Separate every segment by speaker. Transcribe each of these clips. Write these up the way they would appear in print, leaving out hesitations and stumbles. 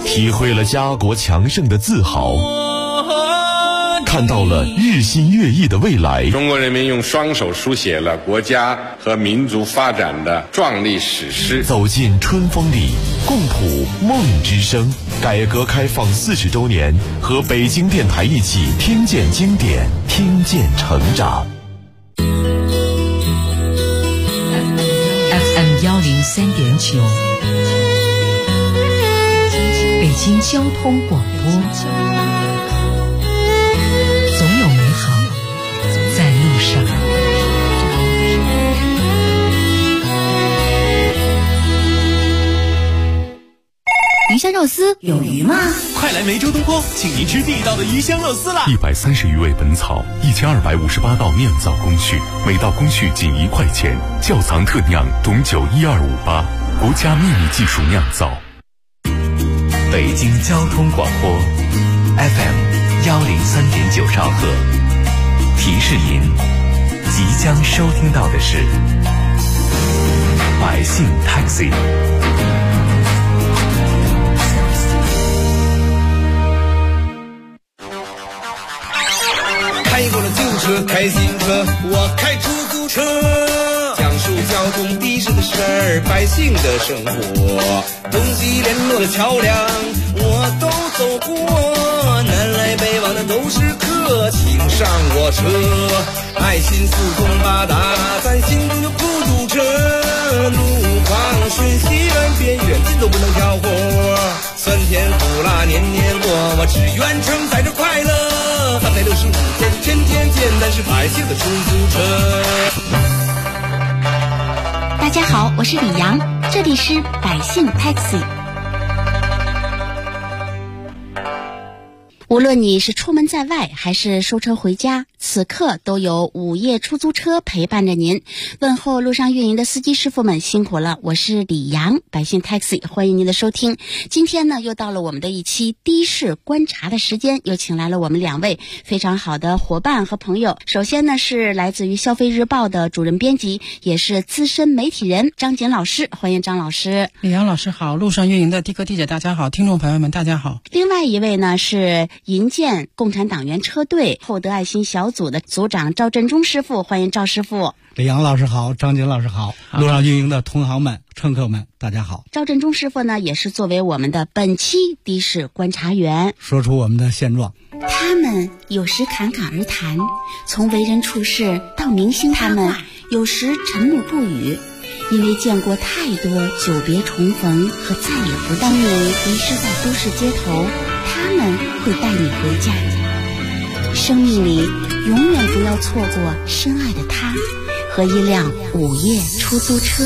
Speaker 1: 体会了家国强盛的自豪，看到了日新月异的未来。
Speaker 2: 中国人民用双手书写了国家和民族发展的壮丽史诗。
Speaker 1: 走进春风里，共谱梦之声。改革开放40周年，和北京电台一起听见经典，听见成长。
Speaker 3: FM 103.9，北京交通广播。总有美好在路上。
Speaker 4: 鱼香肉丝有鱼吗？
Speaker 5: 快来梅州东坡，请您吃地道的鱼香肉丝啦
Speaker 6: ！130余味本草，1258道酿造工序，每道工序仅1块钱。窖藏特酿董酒12588，国家秘密技术酿造。
Speaker 7: 北京交通广播 FM 103.9兆赫，提示您即将收听到的是百姓 Taxi。
Speaker 8: 开过了旧车，开新车，我开出租车，讲述交通的士的事儿，百姓的生活，东西联络的桥梁我都走过，南来北往的都是客，请上我车，爱心四通八达，咱心中有孤独车，路况顺西远边远近都不能挑活，酸甜苦辣年年过，我只愿承载着快乐，365天天天见，咱是百姓的出租车。
Speaker 4: 大家好，我是李阳，这里是百姓 Taxi。无论你是出门在外还是收车回家，此刻都有午夜出租车陪伴着您。问候路上运营的司机师傅们辛苦了，我是李阳，百姓 Taxi， 欢迎您的收听。今天呢，又到了我们的一期的士观察的时间，又请来了我们2位非常好的伙伴和朋友。首先呢，是来自于消费日报的主任编辑，也是资深媒体人张锦老师，欢迎张老师。
Speaker 9: 李阳老师好，路上运营的的哥、的姐大家好，听众朋友们大家好。
Speaker 4: 另外一位呢，是银建共产党员车队厚德爱心小组的组长赵振中师傅，欢迎赵师傅。
Speaker 10: 李阳老师好，张锦老师好，路上运营的同行们、乘客们大家好。
Speaker 4: 赵振中师傅呢，也是作为我们的本期的士观察员，
Speaker 10: 说出我们的现状。
Speaker 4: 他们有时侃侃而谈，从为人处事到明星，他们有时沉默不语，因为见过太多久别重逢和再也不当你迷失在都市街头，他们会带你回家。生命里永远不要错过深爱的他和一辆午夜出租车。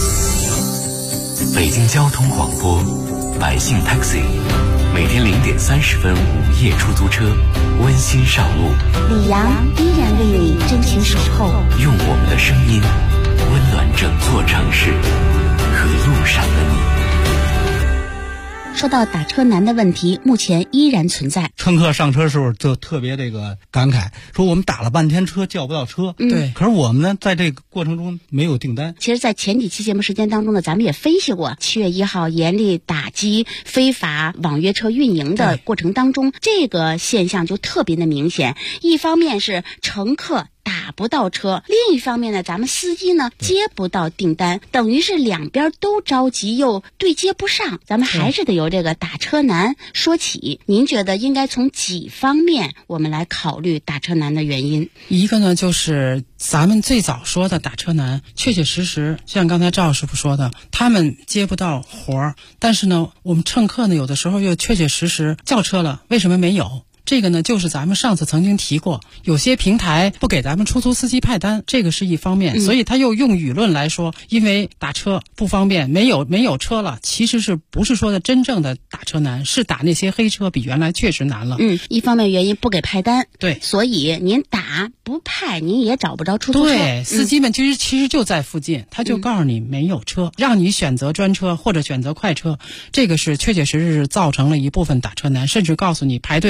Speaker 7: 北京交通广播百姓 Taxi， 每天0点30分午夜出租车，温馨上路。
Speaker 4: 李阳依然为你真情守候，
Speaker 7: 用我们的声音温暖整座城市和路上的你。
Speaker 4: 说到打车难的问题，目前依然存在。
Speaker 10: 乘客上车时候就特别感慨，说我们打了半天车叫不到车。
Speaker 9: 对，
Speaker 10: 可是我们呢，在这个过程中没有订单。
Speaker 4: 其实在前几期节目时间当中呢，咱们也分析过7月1号严厉打击非法网约车运营的过程当中，这个现象就特别的明显。一方面是乘客打不到车，另一方面呢，咱们司机呢接不到订单，等于是两边都着急又对接不上，咱们还是得由这个打车难说起。您觉得应该从几方面我们来考虑打车难的原因？
Speaker 9: 一个呢，就是咱们最早说的打车难，确确实实像刚才赵师傅说的，他们接不到活儿，但是呢，我们乘客呢有的时候又确确实实叫车了，为什么没有？这个呢，就是咱们上次曾经提过，有些平台不给咱们出租司机派单，这个是一方面，所以他又用舆论来说，因为打车不方便，没有车了，其实是不是说的真正的打车难，是打那些黑车比原来确实难了。
Speaker 4: 一方面原因不给派单，
Speaker 9: 对，
Speaker 4: 所以您打不派，您也找不着出租车。
Speaker 9: 对，司机们其实就在附近，他就告诉你没有车，让你选择专车或者选择快车，这个是确确实实是造成了一部分打车难，甚至告诉你排队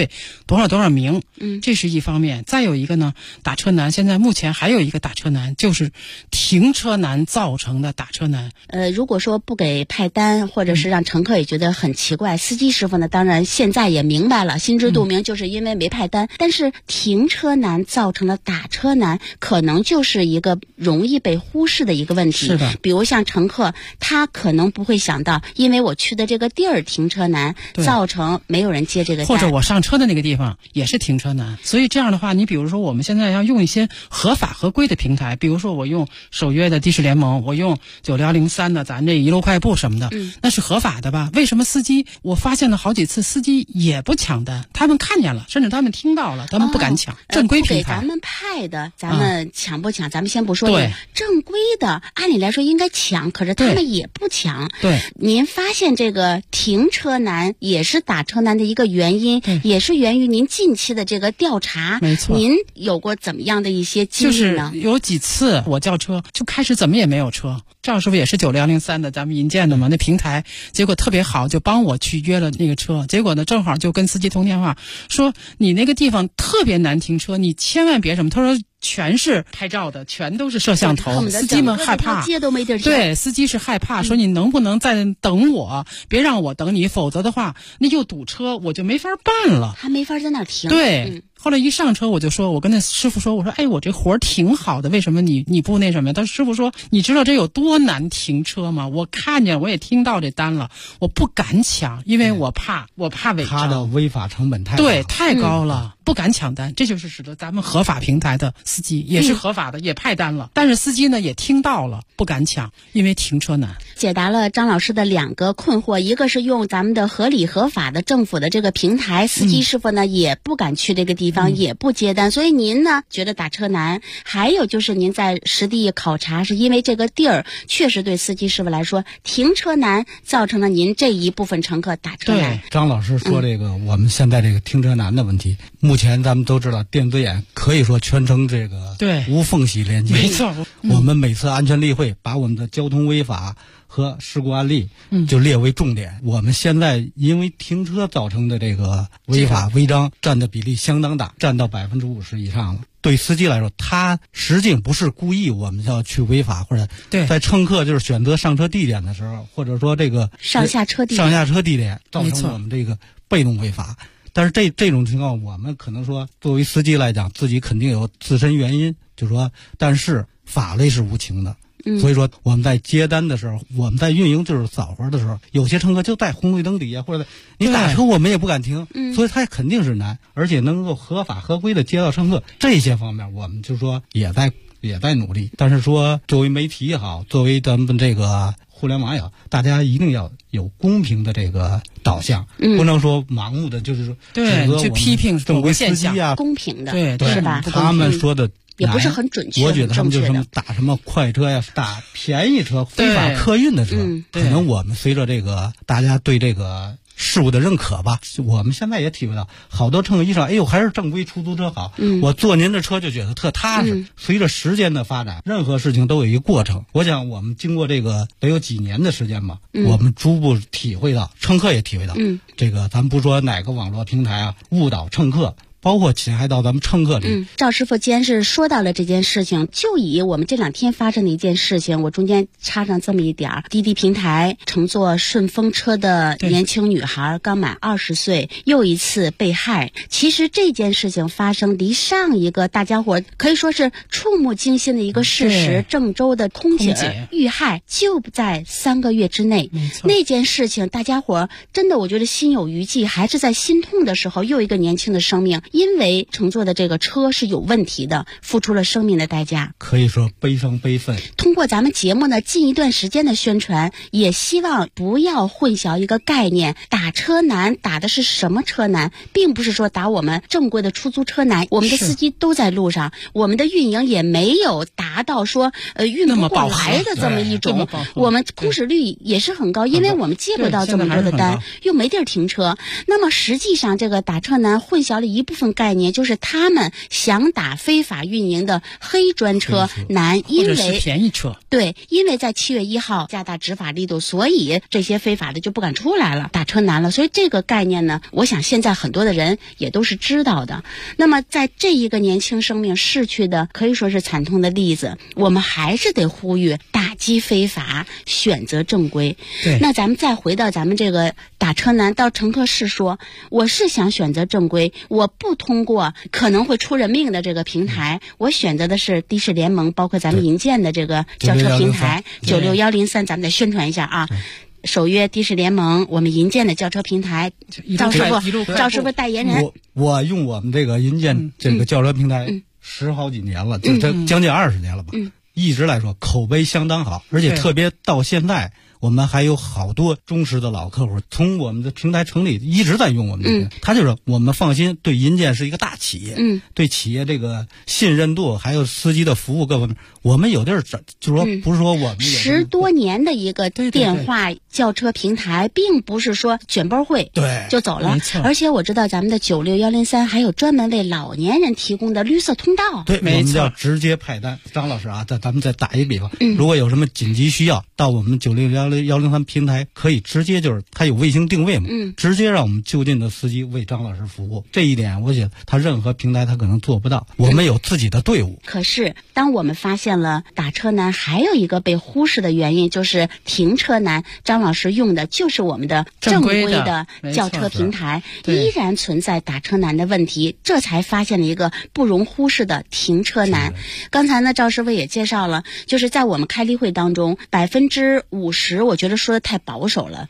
Speaker 9: 多少名，这是一方面。再有一个呢，打车难，现在目前还有一个打车难，就是停车难造成的打车难。
Speaker 4: 如果说不给派单，或者是让乘客也觉得很奇怪，司机师傅呢，当然现在也明白了，心知肚明，就是因为没派单。但是停车难造成了打车难，可能就是一个容易被忽视的一个问题。
Speaker 9: 是的，
Speaker 4: 比如像乘客，他可能不会想到，因为我去的这个地儿停车难，造成没有人接这个单，
Speaker 9: 或者我上车的那个地方也是停车难。所以这样的话，你比如说我们现在要用一些合法合规的平台，比如说我用首约的的士联盟，我用9103的咱这一路快步什么的，那是合法的吧？为什么司机我发现了好几次司机也不抢单？他们看见了，甚至他们听到了，他们不敢抢。正规平台
Speaker 4: 不给咱们派的，咱们抢不抢？咱们先不说。对，正规的按理来说应该抢，可是他们也不抢。
Speaker 9: 对，
Speaker 4: 您发现这个停车难也是打车难的一个原因，也是源于您近期的这个调查。
Speaker 9: 没错，
Speaker 4: 您有过怎么样的一些经历呢？
Speaker 9: 就是有几次我叫车就开始怎么也没有车，赵师傅也是9103的咱们银建的嘛，那平台结果特别好，就帮我去约了那个车。结果呢，正好就跟司机通电话说，你那个地方特别难停车，你千万别什么。他说全是拍照的，全都是摄像头，司机们害怕，
Speaker 4: 街都没地儿停。
Speaker 9: 对，司机是害怕，说你能不能再等我，别让我等你，否则的话那又堵车，我就没法办了，
Speaker 4: 还没法在那儿停。
Speaker 9: 对。后来一上车我就说，我跟那师傅说，我说哎，我这活儿挺好的，为什么你不那什么呀？他师傅说，你知道这有多难停车吗？我看见我也听到这单了，我不敢抢，因为我怕违章，
Speaker 10: 他的违法成本太高，
Speaker 9: 对，太高了，不敢抢单。这就是使得咱们合法平台的司机也是合法的，也派单了，但是司机呢也听到了，不敢抢，因为停车难。
Speaker 4: 解答了张老师的2个困惑，一个是用咱们的合理合法的政府的这个平台，司机师傅呢也不敢去这个地方，也不接单，所以您呢觉得打车难。还有就是您在实地考察，是因为这个地儿确实对司机师傅来说停车难，造成了您这一部分乘客打车难。
Speaker 10: 对，张老师说这个，我们现在这个停车难的问题，目前咱们都知道电子眼可以说全程这个无缝隙连接。
Speaker 9: 没错，
Speaker 10: 我们每次安全例会把我们的交通违法和事故案例就列为重点。我们现在因为停车造成的这个违法违章占的比例相当大，占到50%以上了。对司机来说，他实际不是故意我们要去违法，或者在乘客就是选择上车地点的时候，或者说这个
Speaker 4: 上下车地
Speaker 10: 点造成我们这个被动违法。但是这种情况，我们可能说作为司机来讲，自己肯定有自身原因，就说但是法律是无情的。所以说我们在接单的时候，我们在运营就是扫活的时候，有些乘客就在红绿灯底下，或者你打车我们也不敢停，所以他肯定是难。而且能够合法合规的接到乘客，这些方面我们就说也在努力。但是说作为媒体也好，作为咱们这个互联网也好，大家一定要有公平的这个导向，不能说盲目的就是说
Speaker 9: 去批评
Speaker 10: 正规司机啊，
Speaker 4: 公平的，
Speaker 9: 对
Speaker 4: 是吧？
Speaker 10: 他们说的
Speaker 4: 也不是很准确，
Speaker 10: 我觉得他们就什么打什么快车呀，打便宜车、非法客运的车，可能我们随着这个大家对这个事物的认可吧，我们现在也体会到，好多乘客一上，哎呦，还是正规出租车好，我坐您的车就觉得特踏实。随着时间的发展，任何事情都有一个过程。我想我们经过这个得有几年的时间吧，我们逐步体会到，乘客也体会到，这个咱不说哪个网络平台啊误导乘客，包括侵害到咱们乘客里。
Speaker 4: 赵师傅既然是说到了这件事情，就以我们这2天发生的一件事情，我中间插上这么一点：滴滴平台乘坐顺风车的年轻女孩刚满20岁，又一次被害。其实这件事情发生离上一个大家伙可以说是触目惊心的一个事实，郑州的空姐遇害就在3个月之内。那件事情大家伙真的我觉得心有余悸，还是在心痛的时候，又一个年轻的生命因为乘坐的这个车是有问题的，付出了生命的代价，
Speaker 10: 可以说悲伤悲愤。
Speaker 4: 通过咱们节目呢，近一段时间的宣传，也希望不要混淆一个概念，打车难打的是什么车难，并不是说打我们正规的出租车难，我们的司机都在路上，我们的运营也没有达到说运不过来的这么一种，我们空驶率也是很高，因为我们接不到这么多的单，又没地儿停车。那么实际上这个打车难混淆了一部分分概念，就是他们想打非法运营的黑专车难，因为
Speaker 9: 或者是便宜车。
Speaker 4: 对，因为在7月1号加大执法力度，所以这些非法的就不敢出来了，打车难了。所以这个概念呢，我想现在很多的人也都是知道的。那么在这一个年轻生命逝去的可以说是惨痛的例子，我们还是得呼吁打击非法，选择正规。
Speaker 9: 对，
Speaker 4: 那咱们再回到咱们这个打车难，到乘客是说，我是想选择正规，我不通过可能会出人命的这个平台，我选择的是的士联盟，包括咱们银建的这个轿车平台96103，咱们得宣传一下啊。首约的士联盟，我们银建的轿车平台，赵师傅代言人。
Speaker 10: 我用我们这个银建这个轿车平台10好几年了，就这将近20年了吧，一直来说口碑相当好，而且特别到现在。我们还有好多忠实的老客户，从我们的平台成立一直在用我们这个，他就是我们放心，对银建是一个大企业，对企业这个信任度，还有司机的服务各方面，我们有地儿，就是说不是说我们
Speaker 4: 10多年的一个电话轿车平台，并不是说卷包会就走了，而且我知道咱们的96103还有专门为老年人提供的绿色通道，
Speaker 10: 对，我们叫直接派单。张老师啊，咱们再打一个比方，如果有什么紧急需要，到我们96103平台可以直接就是它有卫星定位嘛，直接让我们就近的司机为张老师服务。这一点我觉得他任何平台他可能做不到，我们有自己的队伍。
Speaker 4: 可是当我们发现了打车难，还有一个被忽视的原因就是停车难。张老师用的就是我们的正规的轿车平台，依然存在打车难的问题，这才发现了一个不容忽视的停车难。刚才呢，赵师傅也介绍了，就是在我们开例会当中，50%我觉得说的太保守了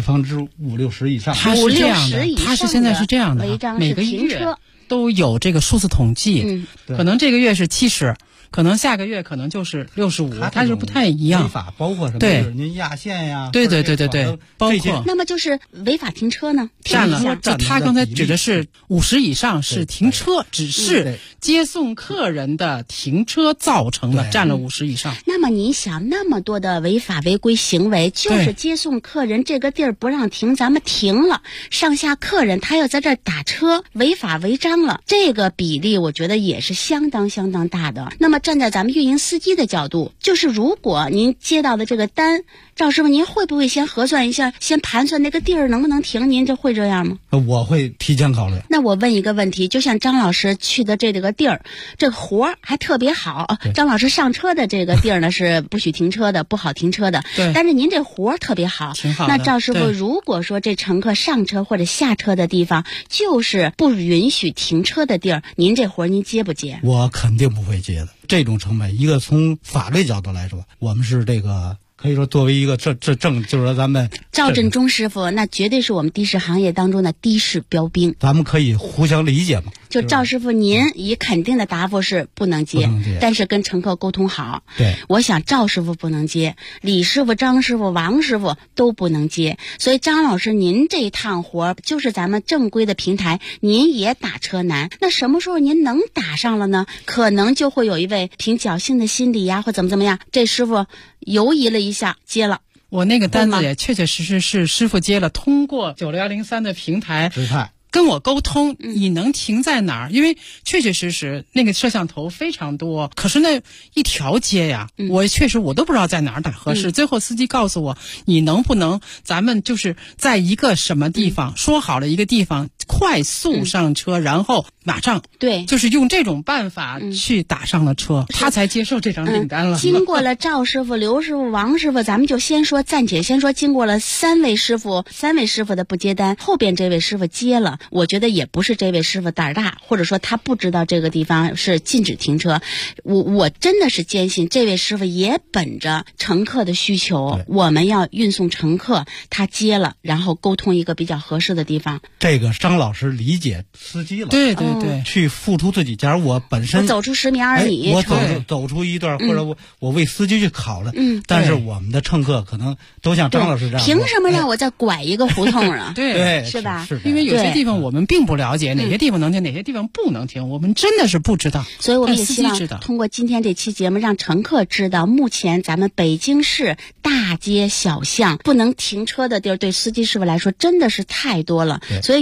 Speaker 10: ，50%-60%以上。
Speaker 9: 它是这样的，它是现在是这样的，每个月都有这个数字统计，可能这个月是70。可能下个月可能就是65，它是不太一样。
Speaker 10: 违法包括什么？
Speaker 9: 对，
Speaker 10: 您压线呀，
Speaker 9: 对，包括。
Speaker 4: 那么就是违法停车呢？
Speaker 9: 占了，他刚才指的是50以上是停车，只是接送客人的停车造成的，占了50以上。
Speaker 4: 那么你想，那么多的违法违规行为，就是接送客人这个地儿不让停，咱们停了，上下客人他要在这儿打车，违法违章了，这个比例我觉得也是相当大的。那么站在咱们运营司机的角度，就是如果您接到的这个单，赵师傅您会不会先核算一下，先盘算那个地儿能不能停？您这会这样吗？
Speaker 10: 我会提前考虑。
Speaker 4: 那我问一个问题，就像张老师去的这个地儿，这个活儿还特别好，张老师上车的这个地儿呢是不许停车的，不好停车的，
Speaker 9: 对，
Speaker 4: 但是您这活儿特别好，
Speaker 9: 挺好的。
Speaker 4: 那赵师傅，如果说这乘客上车或者下车的地方就是不允许停车的地儿，您这活儿您接不接？
Speaker 10: 我肯定不会接的。这种成本，一个从法律角度来说，我们是这个可以说作为一个就是说咱们
Speaker 4: 赵振中师傅那绝对是我们的士行业当中的的士标兵，
Speaker 10: 咱们可以互相理解嘛。
Speaker 4: 就赵师傅您以肯定的答复是不能接，但是跟乘客沟通好。
Speaker 10: 对，
Speaker 4: 我想赵师傅不能接，李师傅、张师傅、王师傅都不能接。所以张老师您这一趟活就是咱们正规的平台，您也打车难，那什么时候您能打上了呢？可能就会有一位凭侥幸的心理呀，或怎么样，这师傅犹疑了一下接了。
Speaker 9: 我那个单子也确确实实是师傅接了，通过96103的平台跟我沟通，你能停在哪儿？因为确确实实那个摄像头非常多，可是那一条街呀，我确实我都不知道在哪儿打合适。最后司机告诉我，你能不能咱们就是在一个什么地方，说好了一个地方快速上车，然后马上就是用这种办法去打上了车，他才接受这张订单了。
Speaker 4: 经过了赵师傅、刘师傅、王师傅，咱们就先说暂且先说，经过了3位师傅的不接单，后边这位师傅接了。我觉得也不是这位师傅胆大，或者说他不知道这个地方是禁止停车。我真的是坚信这位师傅也本着乘客的需求，我们要运送乘客，他接了，然后沟通一个比较合适的地方。
Speaker 10: 这个张老师理解司机了，
Speaker 9: 对，
Speaker 10: 去付出自己。假如我本身
Speaker 4: 走出10米2米，
Speaker 10: 我走出一段，或者我为司机去考了，但是我们的乘客可能都像张老师这样，
Speaker 4: 凭什么让我再拐一个胡同啊？
Speaker 9: 对，
Speaker 4: 是吧？
Speaker 9: 因为有些地方我们并不了解，哪些地方能停，哪些地方不能停，我们真的是不知道。
Speaker 4: 所以我们也希望通过今天这期节目，让乘客知道，目前咱们北京市大街小巷不能停车的地儿，对司机师傅来说真的是太多了。所以遇到这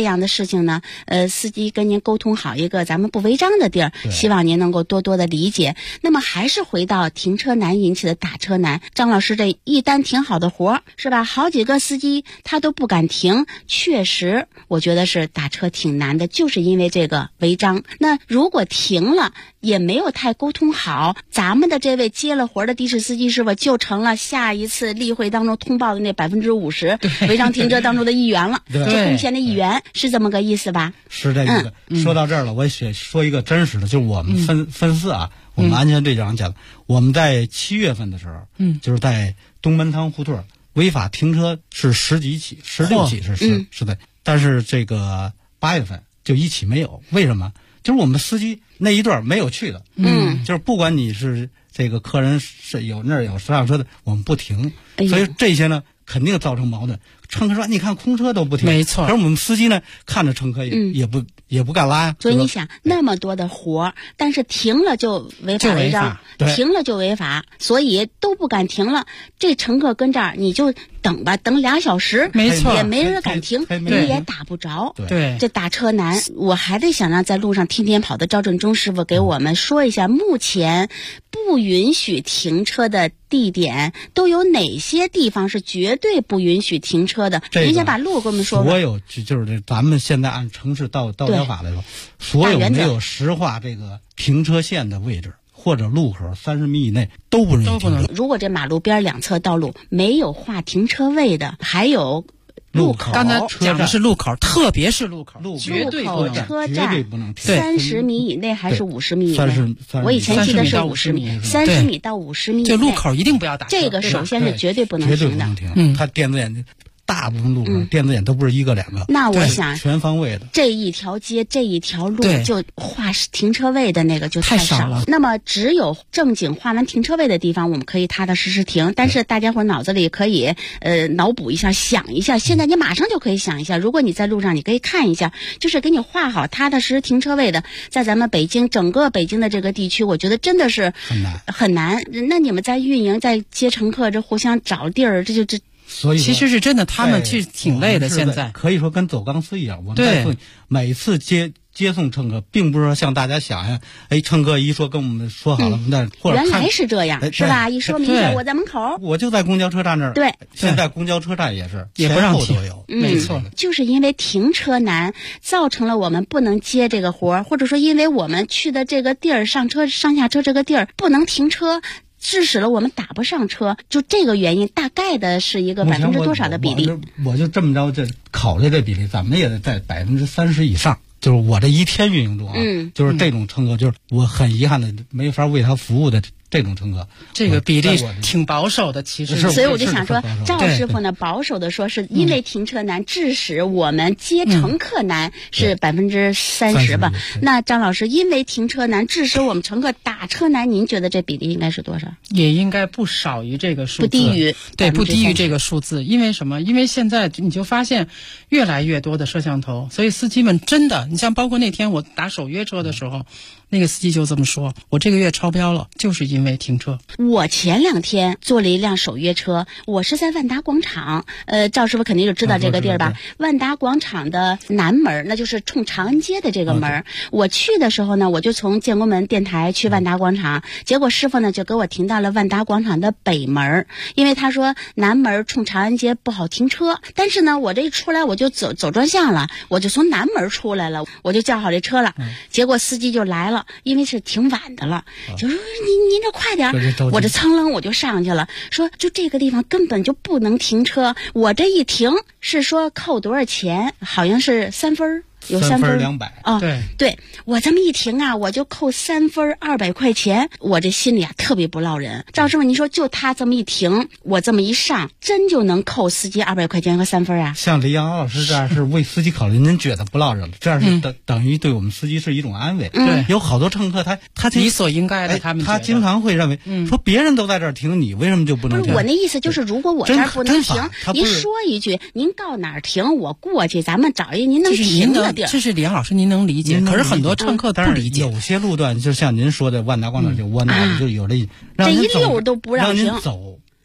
Speaker 4: 样的事情呢，司机跟您沟通好一个咱们不违章的地儿，希望您能够多多的理解。那么还是回到停车难引起的打车难，张老师这一单挺好的活是吧？好几个司机他都不敢停，确实我觉得是打车挺难的，就是因为这个违章。那如果停了也没有太沟通好，咱们的这位接了活的的士司机师傅就成了下一次例会当中通报的那50%违章停车当中的一员了，就贡献的一员，是这么个意思吧？
Speaker 10: 是这个。说到这儿了，我也说一个真实的，就是我们分司啊，我们安全队长讲，我们在7月份的时候，就是在东门塘胡同违法停车是10几起，16起是的，但是这个8月份就1起没有，为什么？就是我们司机那一段没有去的，就是不管你是这个客人是有那儿有上车的，我们不停，所以这些呢肯定造成矛盾。乘客说：“你看空车都不停，
Speaker 9: 没错。”
Speaker 10: 可是我们司机呢，看着乘客也不敢拉呀。
Speaker 4: 所以你想，那么多的活，但是停了就违法违章，停了就违法，所以都不敢停了。这乘客跟这儿你就等吧，等2小时，
Speaker 9: 没错，
Speaker 4: 也没人敢停，你也打不着。
Speaker 9: 对，
Speaker 4: 这打车难，我还得想让在路上天天跑的赵振中师傅给我们说一下，目前不允许停车的地点都有哪些地方是绝对不允许停车的？您先把路给我们说吧。
Speaker 10: 所有就是咱们现在按城市道交法来说，所有没有实划这个停车线的位置或者路口30米以内都不允许停车。
Speaker 4: 如果这马路边两侧道路没有划停车位的，还有路口，
Speaker 9: 刚才讲的是路口，特别是路口，
Speaker 4: 绝对不能，
Speaker 10: 绝对不能停。
Speaker 4: 30米以内还是50米以内？我以前记得是50米，30米到50米以内。
Speaker 9: 这路口一定不要打车，
Speaker 4: 这个首先是绝对不能停的。
Speaker 10: 绝对不能停。它电子眼大部分路口电子眼都不是1个2个。
Speaker 4: 那我想
Speaker 10: 全方位的
Speaker 4: 这一条街这一条路就划停车位的那个就太少了。那么只有正经划完停车位的地方，我们可以踏踏实实停。但是大家伙脑子里可以脑补一下，想一下，现在你马上就可以想一下，如果你在路上，你可以看一下，就是给你划好踏踏实实停车位的，在咱们北京整个北京的这个地区，我觉得真的是很难。那你们在运营在接乘客，这互相找地儿，这
Speaker 10: 所以
Speaker 9: 其实是真的，他们其实挺累的。现在
Speaker 10: 可以说跟走钢丝一样，我们在每次接送乘客，并不是说像大家想呀，乘客一说跟我们说好了，那或者
Speaker 4: 原来是这样，是吧？一说明白，我在门口，
Speaker 10: 我就在公交车站那儿。
Speaker 4: 对，
Speaker 10: 现在公交车站也是
Speaker 9: 也不让停，
Speaker 10: 没错，
Speaker 4: 就是因为停车难，造成了我们不能接这个活儿，或者说因为我们去的这个地儿上下车这个地儿不能停车。致使了我们打不上车，就这个原因，大概的是一个%多少的比例？
Speaker 10: 我就这么着，这考虑这比例，咱们也得在30%以上。就是我这一天运营中啊，就是这种乘客，就是我很遗憾的没法为他服务的这种乘客，
Speaker 9: 这个比例挺保守的，其实。
Speaker 4: 所以我就想说，赵师傅呢，保守的说是因为停车难，致使我们接乘客难，是30%吧？那张老师，因为停车难，致使我们乘客打车难，您觉得这比例应该是多少？
Speaker 9: 也应该不少于这个数字，
Speaker 4: 不低于
Speaker 9: 不低于这个数字。因为什么？因为现在你就发现越来越多的摄像头，所以司机们真的，你像包括那天我打首约车的时候。那个司机就这么说，我这个月超标了，就是因为停车。
Speaker 4: 我前2天坐了一辆首约车，我是在万达广场，赵师傅肯定就知道这个地儿吧？万达广场的南门，那就是冲长安街的这个门。我去的时候呢，我就从建国门电台去万达广场，结果师傅呢就给我停到了万达广场的北门，因为他说南门冲长安街不好停车。但是呢，我这一出来我就走专项了，我就从南门出来了，我就叫好这车了，结果司机就来了。因为是挺晚的了，就说您这快点，我这噌楞我就上去了，说就这个地方根本就不能停车，我这一停是说扣多少钱，好像是3分。有3分
Speaker 10: 200
Speaker 4: 啊，对，我这么一停啊，我就扣3分200块钱，我这心里啊特别不落忍。赵师傅，你说就他这么一停，我这么一上，真就能扣司机200块钱和3分啊？
Speaker 10: 像李阳老师这样是为司机考虑，您觉得不落忍了，这样是等于对我们司机是一种安慰。
Speaker 9: 对，
Speaker 10: 有好多乘客他
Speaker 9: 理所应该的，
Speaker 10: 他经常会认为说别人都在这儿停，你为什么就不能停？
Speaker 4: 不是我那意思，就是如果我这儿不能停，您说一句，您到哪儿停，我过去，咱们找一您能停的。
Speaker 9: 这是李阳老师，您能理解？可是很多乘客不理解。
Speaker 10: 有些路段就像您说的万达广场就窝囊，就有这
Speaker 4: 一溜都不让
Speaker 10: 您走，对，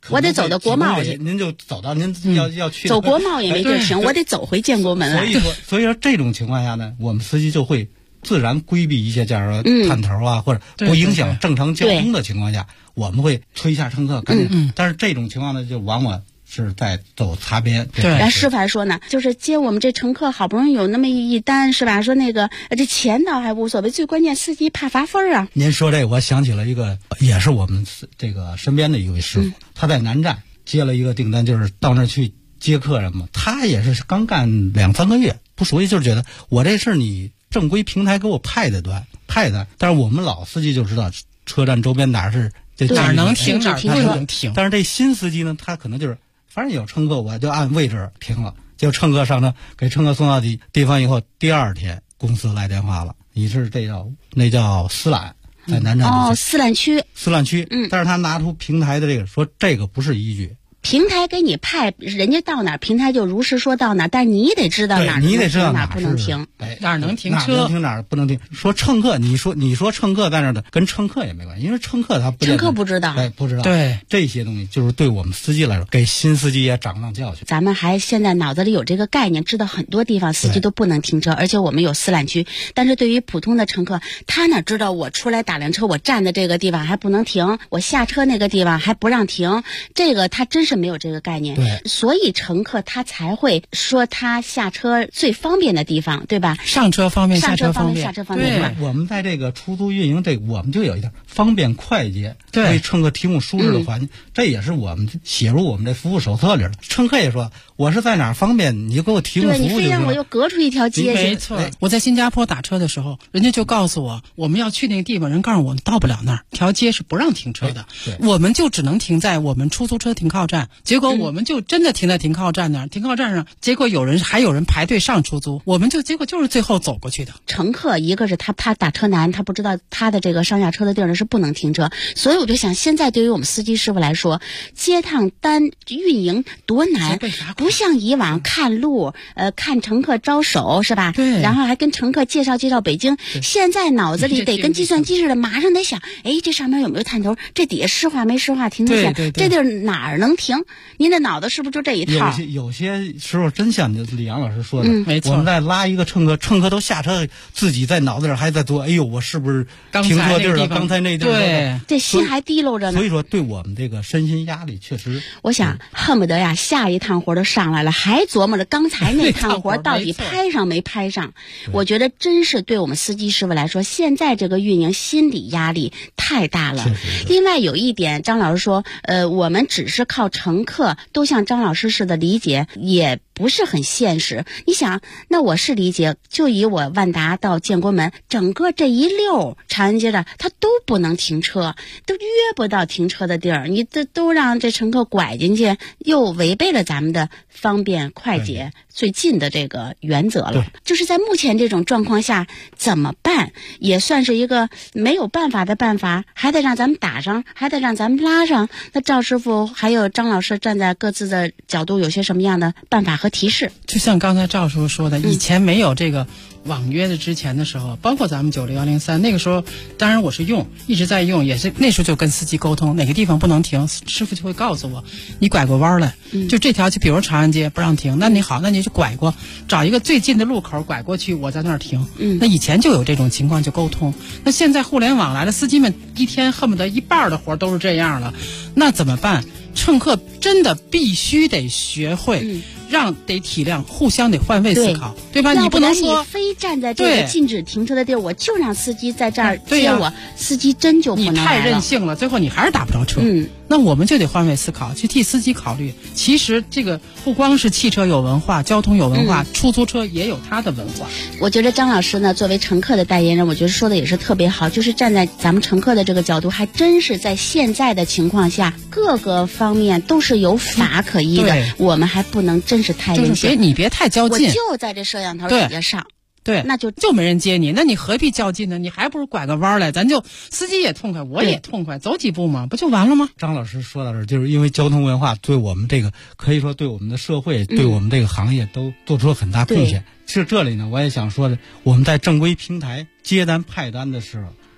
Speaker 4: 我得走到国贸去，
Speaker 10: 您就走到您要去
Speaker 4: 走国贸也没地儿停，我得走回建国门来。
Speaker 10: 所以说这种情况下呢，我们司机就会自然规避一些这样的探头啊，或者不影响正常交通的情况下，我们会催一下乘客赶紧。但是这种情况呢，就往往是在走擦边。
Speaker 4: 对，然后师傅还说呢，就是接我们这乘客好不容易有那么一单是吧？说那个这钱倒还无所谓，最关键司机怕罚分啊。
Speaker 10: 您说这个，我想起了一个，也是我们这个身边的一位师傅，他在南站接了一个订单，就是到那儿去接客人嘛。他也是刚干2-3个月，不熟悉，就是觉得我这是你正规平台给我派的，但是我们老司机就知道车站周边哪
Speaker 9: 儿能停哪儿不能停。
Speaker 10: 但是这新司机呢，他可能就是反正有乘客我就按位置停了，就乘客上车给乘客送到地方以后，第二天公司来电话了，你是那叫私揽，在南站
Speaker 4: 私揽区，
Speaker 10: 但是他拿出平台的这个说这个不是依据。
Speaker 4: 平台给你派，人家到哪儿，平台就如实说到哪儿，但是你得知道哪儿，
Speaker 10: 你得知道
Speaker 4: 哪儿不能停，
Speaker 9: 哪儿能停车，
Speaker 10: 哪儿能停哪儿不能停。说乘客，你说乘客在那儿的，跟乘客也没关系，因为乘客
Speaker 4: 乘客不知道，
Speaker 10: 不知道。
Speaker 9: 对，
Speaker 10: 这些东西就是对我们司机来说，给新司机也长教训。
Speaker 4: 咱们还现在脑子里有这个概念，知道很多地方司机都不能停车，而且我们有私揽区。但是对于普通的乘客，他哪知道我出来打辆车，我站的这个地方还不能停，我下车那个地方还不让停，这个他真是没有这个概念。所以乘客他才会说他下车最方便的地方，对吧？
Speaker 9: 上车方便，
Speaker 4: 下车
Speaker 9: 方便，
Speaker 4: 下车方便。
Speaker 10: 我们在这个出租运营我们就有一点方便快捷，为乘客提供舒适的环境，这也是我们写入我们这服务手册里了。乘客也说，我是在哪儿方便，你就给我提供服务就行了。
Speaker 4: 对，你非让我又隔出一条街去。
Speaker 9: 没错，我在新加坡打车的时候，人家就告诉我，我们要去那个地方，人告诉我们到不了那儿，条街是不让停车的，我们就只能停在我们出租车停靠站。结果我们就真的停在停靠站那儿，停靠站上，结果还有人排队上出租，我们结果就是最后走过去的。
Speaker 4: 乘客一个是他怕打车难，他不知道他的这个上下车的地儿是不能停车，所以我就想，现在对于我们司机师傅来说，接趟单运营多难，不像以往看路，看乘客招手是吧？
Speaker 9: 对。
Speaker 4: 然后还跟乘客介绍北京，现在脑子里得跟计算机似的，马上得想，这上面有没有探头？这底下湿化没湿化停车线？这地儿哪儿能停？您的脑子是不是就这一套？
Speaker 10: 有些时候真像李阳老师说的，
Speaker 9: 没错。
Speaker 10: 我们在拉一个乘客都下车，自己在脑子里还在做，我是不是停错地儿了？刚才那地儿，
Speaker 9: 对，
Speaker 4: 这心还提溜着呢。
Speaker 10: 所以说，对我们这个身心压力确实，
Speaker 4: 我想恨不得呀，下一趟活都上来了，还琢磨着刚才那趟活到底拍上没拍上。我觉得真是对我们司机师傅来说，现在这个运营心理压力太大了。另外有一点，张老师说，我们只是靠乘客都像张老师似的理解，也不是很现实。你想，那我是理解，就以我万达到建国门整个这一溜长安街上，它都不能停车，都约不到停车的地儿，你都让这乘客拐进去，又违背了咱们的方便快捷最近的这个原则了。就是在目前这种状况下怎么办，也算是一个没有办法的办法，还得让咱们打上，还得让咱们拉上。那赵师傅还有张老师站在各自的角度有些什么样的办法和提示？
Speaker 9: 就像刚才赵师傅说的，以前没有这个网约的之前的时候，包括咱们90103那个时候，当然我是一直在用，也是那时候就跟司机沟通哪个地方不能停，师傅就会告诉我，你拐过弯来，就这条就比如长安街不让停，那你好，那你就拐过，找一个最近的路口拐过去，我在那儿停。那以前就有这种情况就沟通。那现在互联网来了，司机们一天恨不得一半的活都是这样了，那怎么办？乘客真的必须得学会。得体谅，互相得换位思考，对吧？你不能说
Speaker 4: 你非站在这个禁止停车的地儿，我就让司机在这儿接我，司机真就不能来了。
Speaker 9: 你太任性了，最后你还是打不着车。那我们就得换位思考，去替司机考虑。其实这个不光是汽车有文化，交通有文化，出租车也有它的文化。
Speaker 4: 我觉得张老师呢，作为乘客的代言人，我觉得说的也是特别好，就是站在咱们乘客的这个角度，还真是在现在的情况下，各个方面都是有法可依的，我们还不能真是太任性。
Speaker 9: 你别太较劲，
Speaker 4: 我就在这摄像头底下上。
Speaker 9: 对，
Speaker 4: 那就
Speaker 9: 没人接你，那你何必较劲呢？你还不如拐个弯来，咱就司机也痛快，我也痛快，走几步嘛，不就完了吗？
Speaker 10: 张老师说到这儿，就是因为交通文化对我们这个可以说对我们的社会、对我们这个行业都做出了很大贡献。其实这里呢，我也想说的，我们在正规平台接单派单的时候，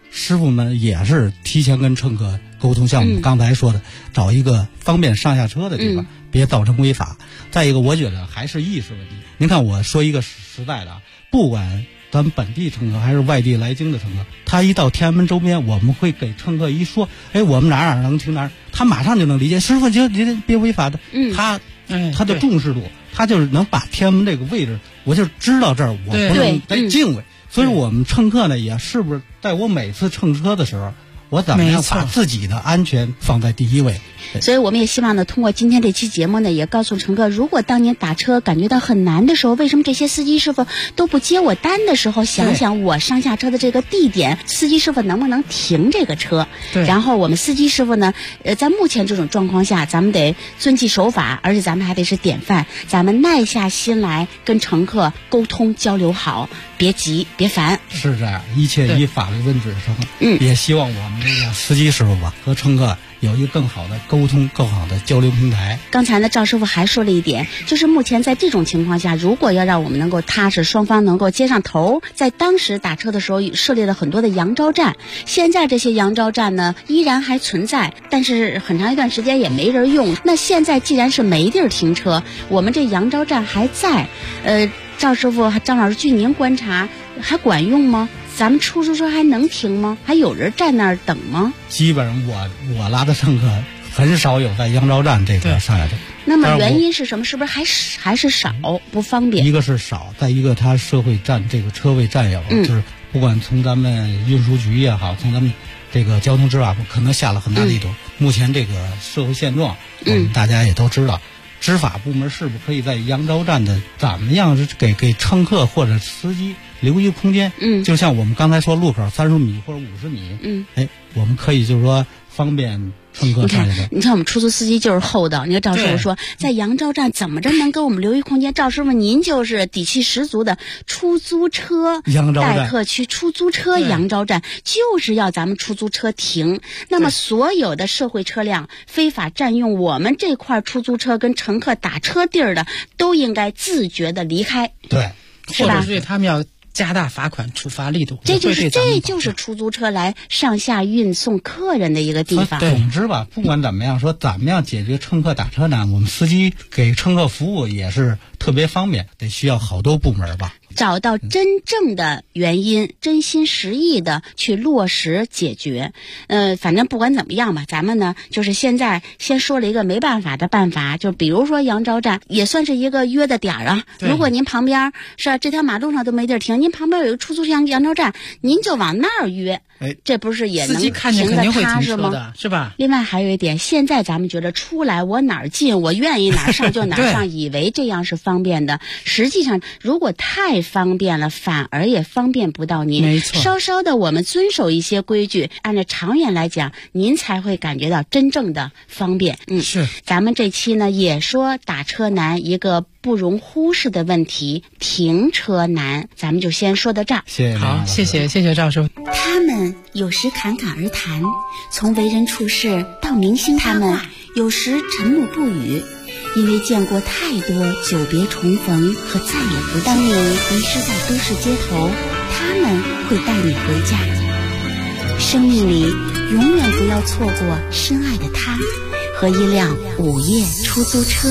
Speaker 10: 师傅们也是提前跟乘客沟通，像我们刚才说的，找一个方便上下车的地方，别造成违法。再一个，我觉得还是意识问题。您看，我说一个实在的啊，不管咱们本地乘客还是外地来京的乘客，他一到天安门周边，我们会给乘客一说，哎，我们哪能停哪儿，他马上就能理解。师傅，您别违法的，他的重视度，他就是能把天安门这个位置，我就知道这儿，我不能再敬畏。所以我们乘客呢，也是不是在我每次乘车的时候，我怎么样把自己的安全放在第一位？
Speaker 4: 所以我们也希望呢，通过今天这期节目呢，也告诉乘客，如果当您打车感觉到很难的时候，为什么这些司机师傅都不接我单的时候，想想我上下车的这个地点，司机师傅能不能停这个车？然后我们司机师傅呢，在目前这种状况下，咱们得遵纪守法，而且咱们还得是典范，咱们耐下心来跟乘客沟通交流好，别急别烦。
Speaker 10: 是这样，一切以法律为准绳。也希望我们这个司机师傅吧和乘客有一个更好的沟通、更好的交流平台。
Speaker 4: 刚才呢，赵师傅还说了一点，就是目前在这种情况下，如果要让我们能够踏实，双方能够接上头，在当时打车的时候设立了很多的扬招站，现在这些扬招站呢依然还存在，但是很长一段时间也没人用。那现在既然是没地儿停车，我们这扬招站还在，赵师傅、张老师，据您观察，还管用吗？咱们出租车还能停吗？还有人站那儿等吗？
Speaker 10: 基本上我拉的乘客很少有在扬招站这个上下车。
Speaker 4: 那么原因是什么？是不是还是少不方便？
Speaker 10: 一个是少，再一个它社会占这个车位占有，就是不管从咱们运输局也好，从咱们这个交通执法部可能下了很大力度。目前这个社会现状，大家也都知道。执法部门是不是可以在扬招站的怎么样是给乘客或者司机留一个空间？就像我们刚才说路口30米或者50米，我们可以就是说方便乘客上下。
Speaker 4: 你看我们出租司机就是厚道。你看赵师傅说，在扬招站怎么着能给我们留一空间？赵师傅，您就是底气十足的出租车待客区，出租车扬招站就是要咱们出租车停。那么所有的社会车辆非法占用我们这块出租车跟乘客打车地儿的，都应该自觉的离开。
Speaker 10: 对，
Speaker 4: 是吧？
Speaker 9: 或者是他们要加大罚款处罚力度，
Speaker 4: 这就是出租车来上下运送客人的一个地方。
Speaker 10: 总之吧，不管怎么样，说怎么样解决乘客打车难，我们司机给乘客服务也是特别方便，得需要好多部门吧。
Speaker 4: 找到真正的原因，真心实意的去落实解决。反正不管怎么样吧，咱们呢就是现在先说了一个没办法的办法，就比如说扬招站也算是一个约的点儿啊。如果您旁边是吧，这条马路上都没地儿停，您旁边有一个出租车扬招站，您就往那儿约。这不是也能停得踏实吗？
Speaker 9: 是吧？
Speaker 4: 另外还有一点，现在咱们觉得出来我哪儿近，我愿意哪儿上就哪儿上，以为这样是方便的。实际上，如果太方便了，反而也方便不到您。
Speaker 9: 没错，
Speaker 4: 稍稍的我们遵守一些规矩，按照长远来讲，您才会感觉到真正的方便。
Speaker 9: 是。
Speaker 4: 咱们这期呢也说打车难一个不容忽视的问题，停车难，咱们就先说到这儿。
Speaker 9: 好，谢谢赵师傅。
Speaker 4: 他们有时侃侃而谈，从为人处事到明星他们有时沉默不语，因为见过太多久别重逢和再也不当你迷失在都市街头，他们会带你回家。生命里永远不要错过深爱的他和一辆午夜出租车。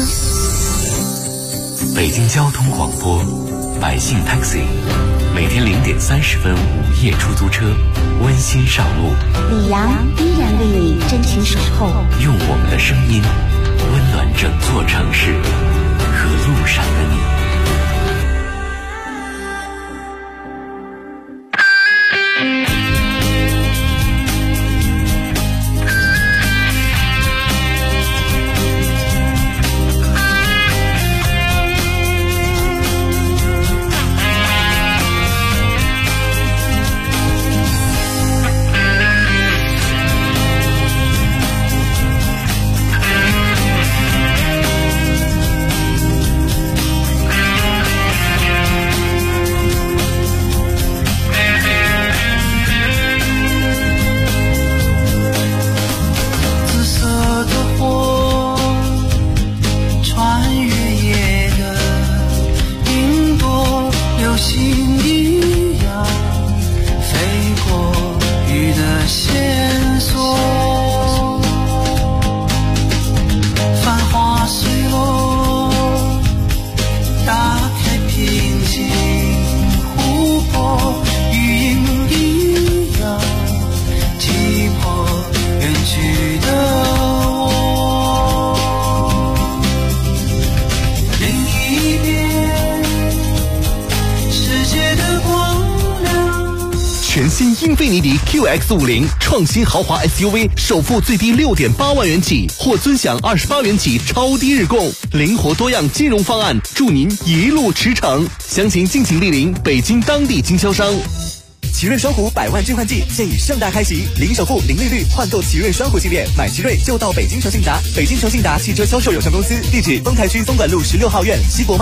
Speaker 7: 北京交通广播百姓 Taxi， 每天0点30分午夜出租车，温馨上路。
Speaker 4: 李阳依然为你真情守候，
Speaker 7: 用我们的声音温暖整座城市和路上的你。
Speaker 11: 全新英菲尼迪 QX50 创新豪华 SUV， 首付最低6.8万元起，或尊享28元起超低日供，灵活多样金融方案，助您一路驰骋。详情敬请莅临北京当地经销商。
Speaker 12: 奇瑞双虎100万置换季现已盛大开启，零首付、零利率换购奇瑞双虎系列，买奇瑞就到北京诚信达。北京诚信达汽车销售有限公司，地址丰台区松管路16号院西国。